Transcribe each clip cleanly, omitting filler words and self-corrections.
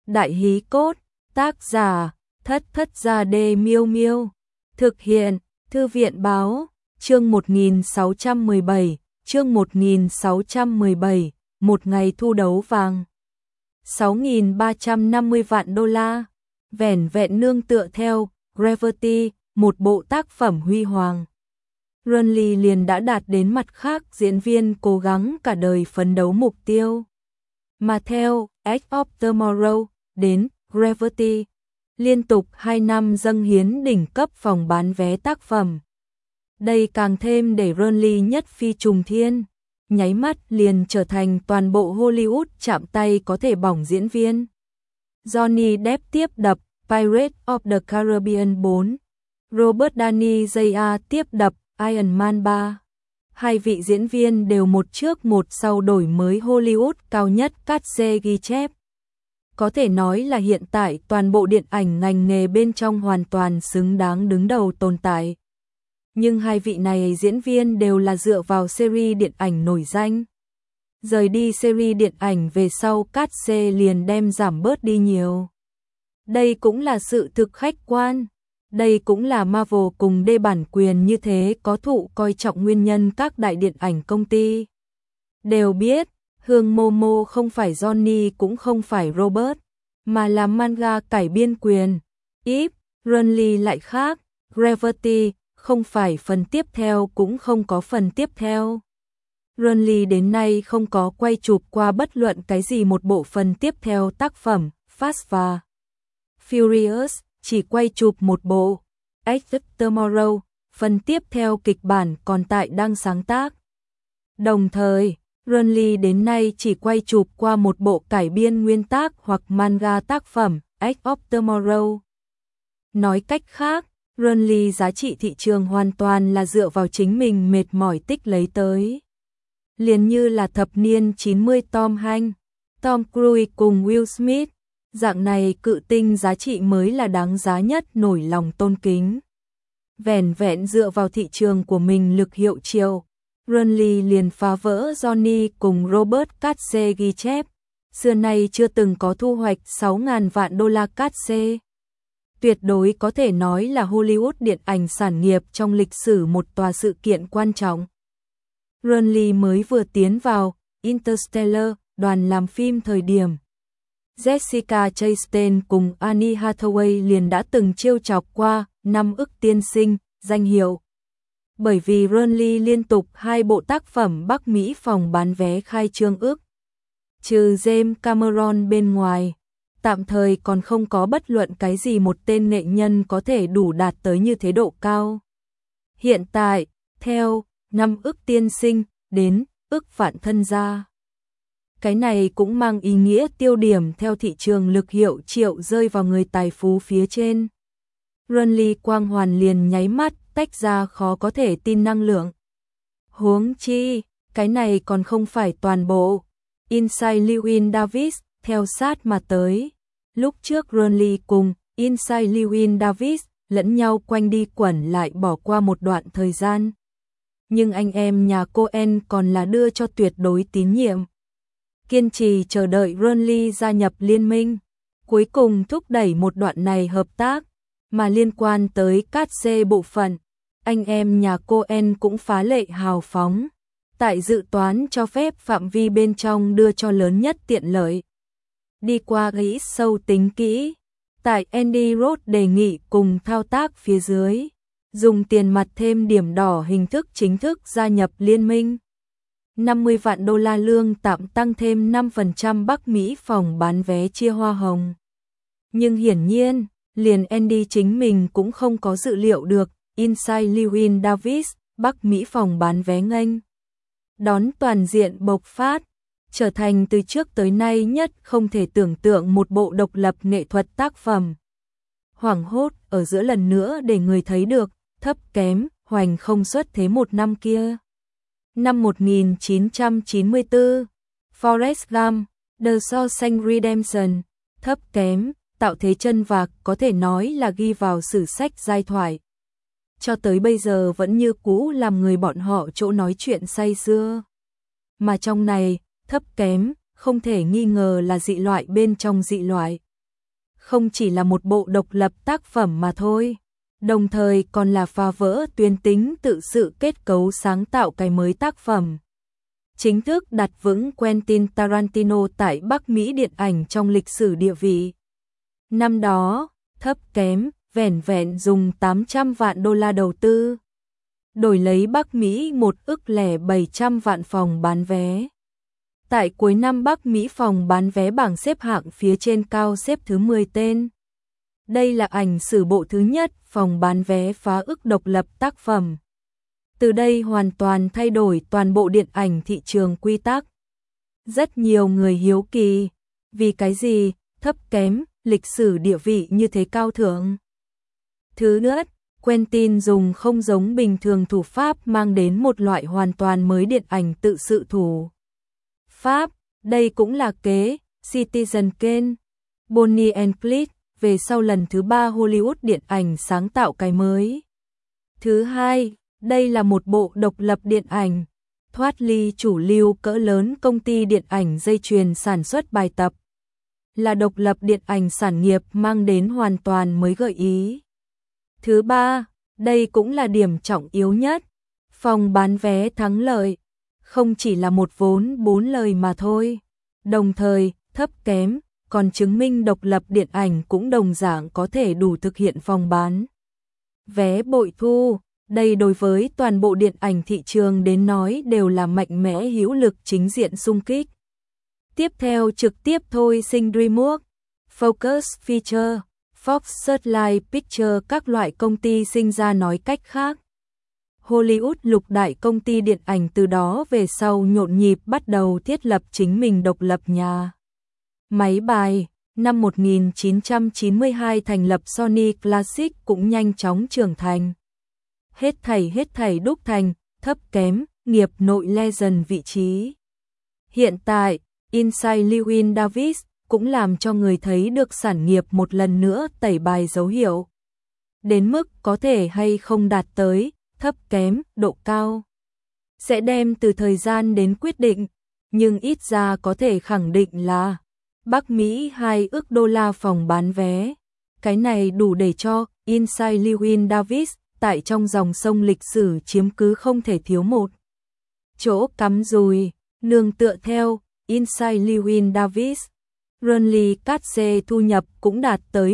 Đại hí cốt, tác giả, Thất Thất Gia Đê Miêu Miêu. Thực hiện, Thư viện báo, chương 1617, chương 1617, một ngày thu đấu vàng. 6.350 vạn đô la, vẻn vẹn nương tựa theo Gravity, một bộ tác phẩm huy hoàng. Renly liền đã đạt đến mặt khác diễn viên cố gắng cả đời phấn đấu mục tiêu. Mà theo Edge of Tomorrow đến Gravity, liên tục 2 năm dâng hiến đỉnh cấp phòng bán vé tác phẩm. Đây càng thêm để Renly nhất phi trùng thiên, nháy mắt liền trở thành toàn bộ Hollywood chạm tay có thể bỏng diễn viên. Johnny Depp tiếp đập Pirates of the Caribbean 4, Robert Downey Jr. tiếp đập Iron Man 3. Hai vị diễn viên đều một trước một sau đổi mới Hollywood cao nhất cát xê ghi chép. Có thể nói là hiện tại toàn bộ điện ảnh ngành nghề bên trong hoàn toàn xứng đáng đứng đầu tồn tại. Nhưng hai vị này diễn viên đều là dựa vào series điện ảnh nổi danh. Rời đi series điện ảnh về sau cát xê liền đem giảm bớt đi nhiều. Đây cũng là sự thực khách quan. Đây cũng là Marvel cùng đê bản quyền như thế có thụ coi trọng nguyên nhân các đại điện ảnh công ty. Đều biết, Hương Momo không phải Johnny cũng không phải Robert, mà là manga cải biên quyền. Renly lại khác, Gravity, không phải phần tiếp theo cũng không có phần tiếp theo. Renly đến nay không có quay chụp qua bất luận cái gì một bộ phần tiếp theo tác phẩm, Fast và Furious, chỉ quay chụp một bộ, Edge of Tomorrow, phần tiếp theo kịch bản còn tại đang sáng tác. Đồng thời, Renly đến nay chỉ quay chụp qua một bộ cải biên nguyên tác hoặc manga tác phẩm, Edge of Tomorrow. Nói cách khác, Renly giá trị thị trường hoàn toàn là dựa vào chính mình mệt mỏi tích lấy tới. Liền như là thập niên 90 Tom Hanks, Tom Cruise cùng Will Smith, dạng này cự tinh giá trị mới là đáng giá nhất nổi lòng tôn kính. Vẻn vẹn dựa vào thị trường của mình lực hiệu triệu, Renly liền phá vỡ Johnny cùng Robert cát xê ghi chép, xưa nay chưa từng có thu hoạch 6.000 vạn đô la cát xê. Tuyệt đối có thể nói là Hollywood điện ảnh sản nghiệp trong lịch sử một tòa sự kiện quan trọng. Renly mới vừa tiến vào Interstellar, đoàn làm phim thời điểm Jessica Chastain cùng Anne Hathaway liền đã từng trêu chọc qua 5 ức tiên sinh danh hiệu. Bởi vì Renly liên tục 2 bộ tác phẩm Bắc Mỹ phòng bán vé khai trương ức. Trừ James Cameron bên ngoài, tạm thời còn không có bất luận cái gì một tên nghệ nhân có thể đủ đạt tới như thế độ cao. Hiện tại, theo 5 ức tiên sinh đến ức vạn thân gia. Cái này cũng mang ý nghĩa tiêu điểm theo thị trường lực hiệu triệu rơi vào người tài phú phía trên. Renly quang hoàn liền nháy mắt tách ra khó có thể tin năng lượng. Huống chi, cái này còn không phải toàn bộ. Inside Llewyn Davis theo sát mà tới. Lúc trước Renly cùng Inside Llewyn Davis lẫn nhau quanh đi quẩn lại bỏ qua một đoạn thời gian. Nhưng anh em nhà Coen còn là đưa cho tuyệt đối tín nhiệm. Kiên trì chờ đợi Renly gia nhập liên minh, cuối cùng thúc đẩy một đoạn này hợp tác, mà liên quan tới cát xê bộ phận, anh em nhà Coen cũng phá lệ hào phóng, tại dự toán cho phép phạm vi bên trong đưa cho lớn nhất tiện lợi. Đi qua nghĩ sâu tính kỹ, tại Andy Roth đề nghị cùng thao tác phía dưới, dùng tiền mặt thêm điểm đỏ hình thức chính thức gia nhập liên minh. 50 vạn đô la lương tạm tăng thêm 5% Bắc Mỹ phòng bán vé chia hoa hồng. Nhưng hiển nhiên, liền Andy chính mình cũng không có dự liệu được, Inside Llewyn Davis, Bắc Mỹ phòng bán vé nghênh đón toàn diện bộc phát, trở thành từ trước tới nay nhất không thể tưởng tượng một bộ độc lập nghệ thuật tác phẩm. Hoảng hốt ở giữa lần nữa để người thấy được, thấp kém, hoành không xuất thế một năm kia. Năm 1994, Forrest Gump, The Shawshank Redemption, thấp kém, tạo thế chân vạc có thể nói là ghi vào sử sách giai thoại. Cho tới bây giờ vẫn như cũ làm người bọn họ chỗ nói chuyện say sưa. Mà trong này, thấp kém, không thể nghi ngờ là dị loại bên trong dị loại. không chỉ là một bộ độc lập tác phẩm mà thôi, đồng thời còn là phá vỡ tuyến tính tự sự kết cấu sáng tạo cái mới tác phẩm. Chính thức đặt vững Quentin Tarantino tại Bắc Mỹ điện ảnh trong lịch sử địa vị. Năm đó, thấp kém, vẻn vẹn dùng 800 vạn đô la đầu tư, đổi lấy Bắc Mỹ 1,7 vạn phòng bán vé. Tại cuối năm Bắc Mỹ phòng bán vé bảng xếp hạng phía trên cao xếp thứ 10 tên. Đây là ảnh sử bộ thứ nhất phòng bán vé phá ức độc lập tác phẩm. Từ đây hoàn toàn thay đổi toàn bộ điện ảnh thị trường quy tắc. Rất nhiều người hiếu kỳ, vì cái gì, thấp kém, lịch sử địa vị như thế cao thượng. Thứ nhất, Quentin dùng không giống bình thường thủ pháp mang đến một loại hoàn toàn mới điện ảnh tự sự thủ pháp. Đây cũng là kế Citizen Kane, Bonnie and Clyde về sau lần thứ 3 Hollywood điện ảnh sáng tạo cái mới. Thứ hai, đây là một bộ độc lập điện ảnh, thoát ly chủ lưu cỡ lớn công ty điện ảnh dây chuyền sản xuất bài tập. Là độc lập điện ảnh sản nghiệp mang đến hoàn toàn mới gợi ý. Thứ ba, đây cũng là điểm trọng yếu nhất, phòng bán vé thắng lợi, không chỉ là một vốn 4 lời mà thôi. Đồng thời, thấp kém, còn chứng minh độc lập điện ảnh cũng đồng dạng có thể đủ thực hiện phòng bán vé bội thu. Đây đối với toàn bộ điện ảnh thị trường đến nói đều là mạnh mẽ hữu lực chính diện xung kích. Tiếp theo trực tiếp thôi sinh DreamWorks, Focus Feature, Fox Searchlight Pictures các loại công ty sinh ra nói cách khác. Hollywood lục đại công ty điện ảnh từ đó về sau nhộn nhịp bắt đầu thiết lập chính mình độc lập nhà máy bài. Năm 1992 thành lập Sony Classic cũng nhanh chóng trưởng thành. Hết thảy đúc thành, thấp kém, nghiệp nội legend vị trí. Hiện tại, Inside Llewyn Davis cũng làm cho người thấy được sản nghiệp một lần nữa tẩy bài dấu hiệu. Đến mức có thể hay không đạt tới, thấp kém, độ cao. Sẽ đem từ thời gian đến quyết định, nhưng ít ra có thể khẳng định là Bắc Mỹ 2 ức đô la phòng bán vé. Cái này đủ để cho Inside Llewyn Davis tại trong dòng sông lịch sử chiếm cứ không thể thiếu một chỗ cắm rùi, nương tựa theo Inside Llewyn Davis. Ronnie Katz thu nhập cũng đạt tới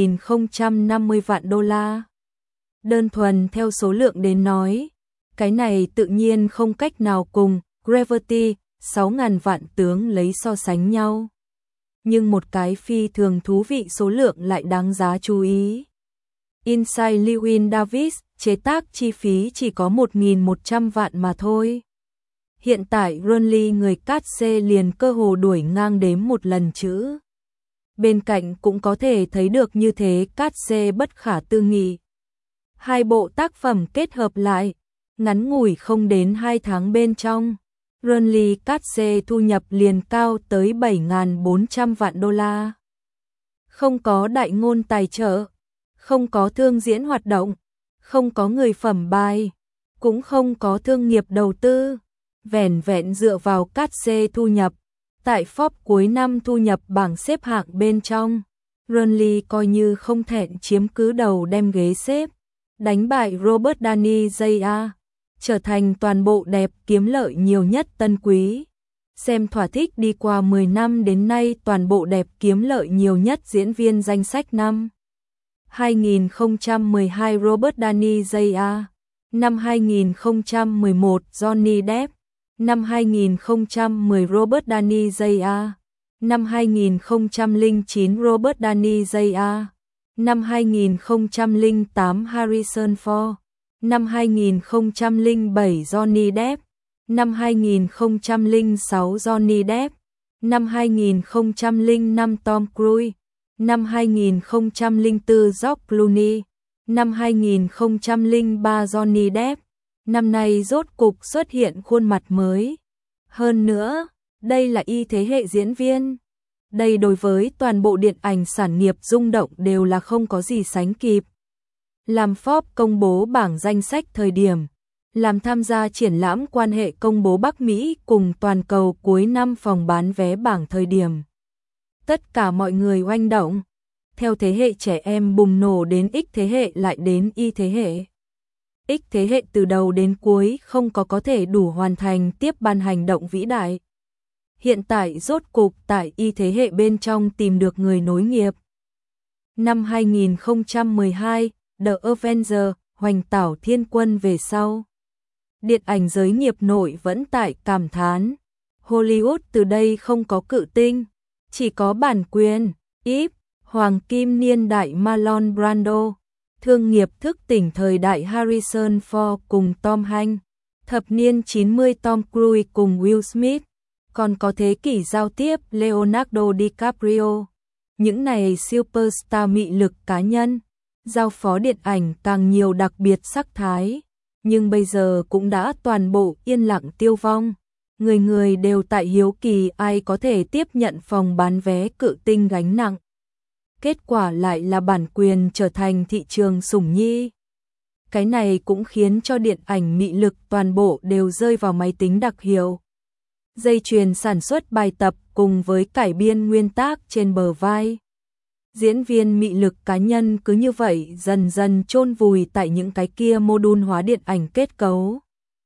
1.050 vạn đô la. Đơn thuần theo số lượng đến nói, cái này tự nhiên không cách nào cùng Gravity 6.000 vạn tướng lấy so sánh nhau. Nhưng một cái phi thường thú vị số lượng lại đáng giá chú ý. Inside Llewyn Davis chế tác chi phí chỉ có 1.100 vạn mà thôi. Hiện tại Ronnie người Katz liền cơ hồ đuổi ngang đếm một lần chữ. Bên cạnh cũng có thể thấy được như thế Katz bất khả tư nghị. Hai bộ tác phẩm kết hợp lại, ngắn ngủi không đến 2 tháng bên trong, Ronnie Katz thu nhập liền cao tới 7.400 vạn đô la. Không có đại ngôn tài trợ, không có thương diễn hoạt động, không có người phẩm bài, cũng không có thương nghiệp đầu tư, vẻn vẹn dựa vào Katz thu nhập. Tại Forbes cuối năm thu nhập bảng xếp hạng bên trong, Ronnie coi như không thẹn chiếm cứ đầu đem ghế xếp, đánh bại Robert Downey Jr., trở thành toàn bộ đẹp kiếm lợi nhiều nhất tân quý. Xem thỏa thích đi qua 10 năm đến nay toàn bộ đẹp kiếm lợi nhiều nhất diễn viên danh sách năm 2012 Robert Downey Jr., năm 2011 Johnny Depp, năm 2010 Robert Downey Jr., năm 2009 Robert Downey Jr., năm 2008 Harrison Ford, năm 2007 Johnny Depp, năm 2006 Johnny Depp, năm 2005 Tom Cruise, năm 2004 George Clooney, năm 2003 Johnny Depp. Năm nay rốt cục xuất hiện khuôn mặt mới. Hơn nữa, đây là thế hệ diễn viên. Đây đối với toàn bộ điện ảnh sản nghiệp rung động đều là không có gì sánh kịp. Làm Forbes công bố bảng danh sách thời điểm, làm tham gia triển lãm quan hệ công bố Bắc Mỹ cùng toàn cầu cuối năm phòng bán vé bảng thời điểm. Tất cả mọi người oanh động. theo thế hệ trẻ em bùng nổ đến X thế hệ lại đến Y thế hệ. X thế hệ từ đầu đến cuối không có thể đủ hoàn thành tiếp ban hành động vĩ đại. Hiện tại rốt cục tại Y thế hệ bên trong tìm được người nối nghiệp. Năm 2012, The Avengers, hoành tảo thiên quân về sau. Điện ảnh giới nghiệp nội vẫn tại cảm thán. Hollywood từ đây không có cự tinh, chỉ có bản quyền. Íp, Hoàng kim niên đại Marlon Brando, thương nghiệp thức tỉnh thời đại Harrison Ford cùng Tom Hanks, thập niên 90 Tom Cruise cùng Will Smith, còn có thế kỷ giao tiếp Leonardo DiCaprio. Những này superstar mị lực cá nhân, giao phó điện ảnh càng nhiều đặc biệt sắc thái, nhưng bây giờ cũng đã toàn bộ yên lặng tiêu vong. Người người đều tại hiếu kỳ ai có thể tiếp nhận phòng bán vé cự tinh gánh nặng. Kết quả lại là bản quyền trở thành thị trường sủng nhi. Cái này cũng khiến cho điện ảnh mị lực toàn bộ đều rơi vào máy tính đặc hiệu. Dây chuyền sản xuất bài tập cùng với cải biên nguyên tác trên bờ vai. Diễn viên mị lực cá nhân cứ như vậy dần dần chôn vùi tại những cái kia module hóa điện ảnh kết cấu.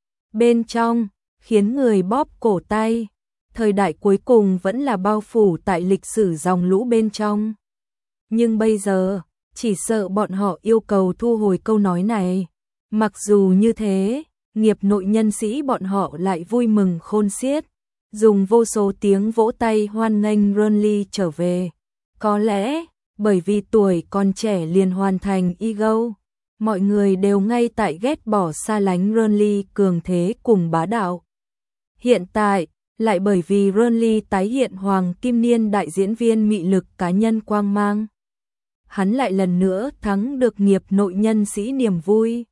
Bên trong, khiến người bóp cổ tay. Thời đại cuối cùng vẫn là bao phủ tại lịch sử dòng lũ bên trong. Nhưng bây giờ, chỉ sợ bọn họ yêu cầu thu hồi câu nói này. Mặc dù như thế, nghiệp nội nhân sĩ bọn họ lại vui mừng khôn xiết, dùng vô số tiếng vỗ tay hoan nghênh Ronly trở về. Có lẽ, bởi vì tuổi còn trẻ liền hoàn thành ego, mọi người đều ngay tại ghét bỏ xa lánh Ronly cường thế cùng bá đạo. Hiện tại, lại bởi vì Ronly tái hiện hoàng kim niên đại diễn viên mị lực cá nhân quang mang. Hắn lại lần nữa thắng được nghiệp nội nhân sĩ niềm vui.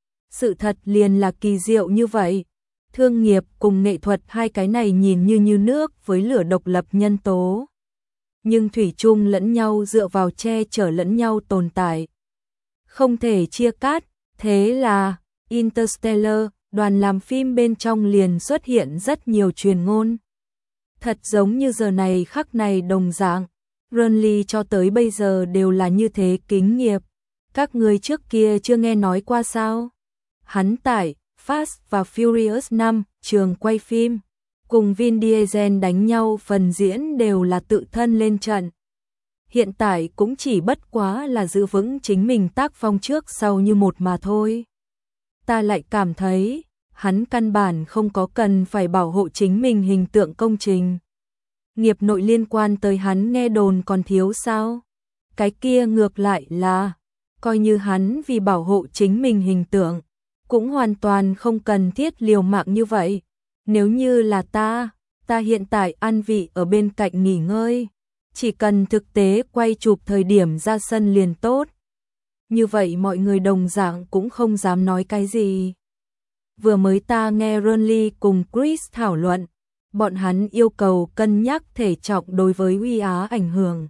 Sự thật liền là kỳ diệu như vậy. Thương nghiệp cùng nghệ thuật hai cái này nhìn như nước với lửa độc lập nhân tố. Nhưng thủy chung lẫn nhau dựa vào che chở lẫn nhau tồn tại. Không thể chia cắt, thế là Interstellar, đoàn làm phim bên trong liền xuất hiện rất nhiều truyền ngôn. Thật giống như giờ này khắc này đồng dạng. Ronly cho tới bây giờ đều là như thế kính nghiệp. Các người trước kia chưa nghe nói qua sao? Hắn tại Fast và Furious 5, trường quay phim, cùng Vin Diesel đánh nhau phần diễn đều là tự thân lên trận. Hiện tại cũng chỉ bất quá là giữ vững chính mình tác phong trước sau như một mà thôi. Ta lại cảm thấy, hắn căn bản không có cần phải bảo hộ chính mình hình tượng công trình. Nghiệp nội liên quan tới hắn nghe đồn còn thiếu sao? Cái kia ngược lại là, coi như hắn vì bảo hộ chính mình hình tượng, cũng hoàn toàn không cần thiết liều mạng như vậy. Nếu như là ta hiện tại an vị ở bên cạnh nghỉ ngơi, chỉ cần thực tế quay chụp thời điểm ra sân liền tốt. Như vậy mọi người đồng dạng cũng không dám nói cái gì. Vừa mới ta nghe Ronly cùng Chris thảo luận, bọn hắn yêu cầu cân nhắc thể trọng đối với Uy Á ảnh hưởng.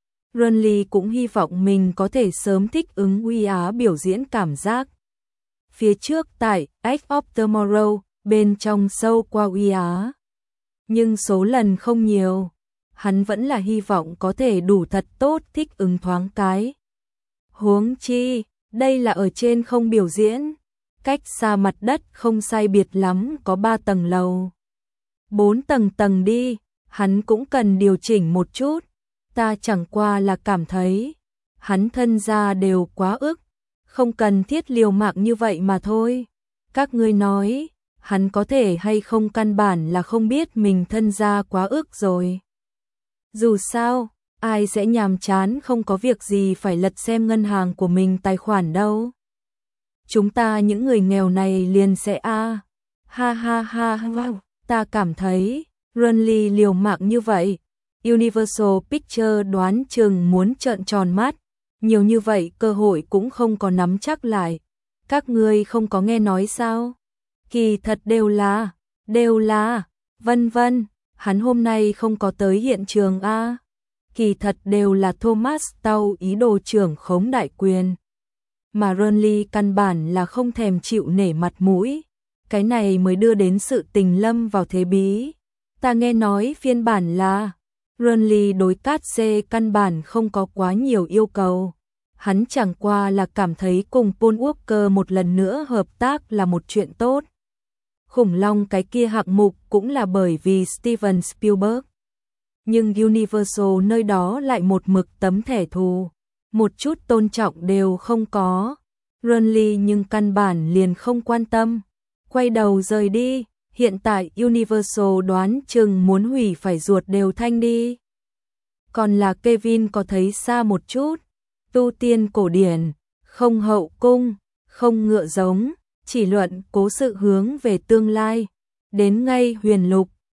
Ronly cũng hy vọng mình có thể sớm thích ứng Uy Á biểu diễn cảm giác. Phía trước tại Edge of Tomorrow, bên trong sâu qua Uy Á. Nhưng số lần không nhiều, hắn vẫn là hy vọng có thể đủ thật tốt thích ứng thoáng cái. Huống chi, đây là ở trên không biểu diễn, cách xa mặt đất không sai biệt lắm có 3 tầng lầu. 4 tầng đi, hắn cũng cần điều chỉnh một chút. Ta chẳng qua là cảm thấy, hắn thân ra đều quá ức, không cần thiết liều mạng như vậy mà thôi. Các ngươi nói, hắn có thể hay không căn bản là không biết mình thân ra quá ức rồi. Dù sao, ai sẽ nhàm chán không có việc gì phải lật xem ngân hàng của mình tài khoản đâu. Chúng ta những người nghèo này liền sẽ ha ha wow. Ta cảm thấy, Ronly liều mạng như vậy, Universal Pictures đoán chừng muốn trợn tròn mắt, nhiều như vậy cơ hội cũng không có nắm chắc lại. Các ngươi không có nghe nói sao? Kỳ thật đều là, vân vân, hắn hôm nay không có tới hiện trường a. Kỳ thật đều là Thomas Tau ý đồ trưởng khống đại quyền. Mà Ronly căn bản là không thèm chịu nể mặt mũi. Cái này mới đưa đến sự tình lâm vào thế bí. Ta nghe nói phiên bản là Burnley đối Casey căn bản không có quá nhiều yêu cầu. Hắn chẳng qua là cảm thấy cùng Paul Walker một lần nữa hợp tác là một chuyện tốt. Khủng long cái kia hạng mục cũng là bởi vì Steven Spielberg. Nhưng Universal nơi đó lại một mực tấm thẻ thù, một chút tôn trọng đều không có. Burnley nhưng căn bản liền không quan tâm, quay đầu rời đi. Hiện tại Universal đoán chừng muốn hủy phải ruột đều thanh đi. Còn là Kevin có thấy xa một chút, tu tiên cổ điển, không hậu cung, không ngựa giống, chỉ luận cố sự hướng về tương lai. Đến ngay huyền lục,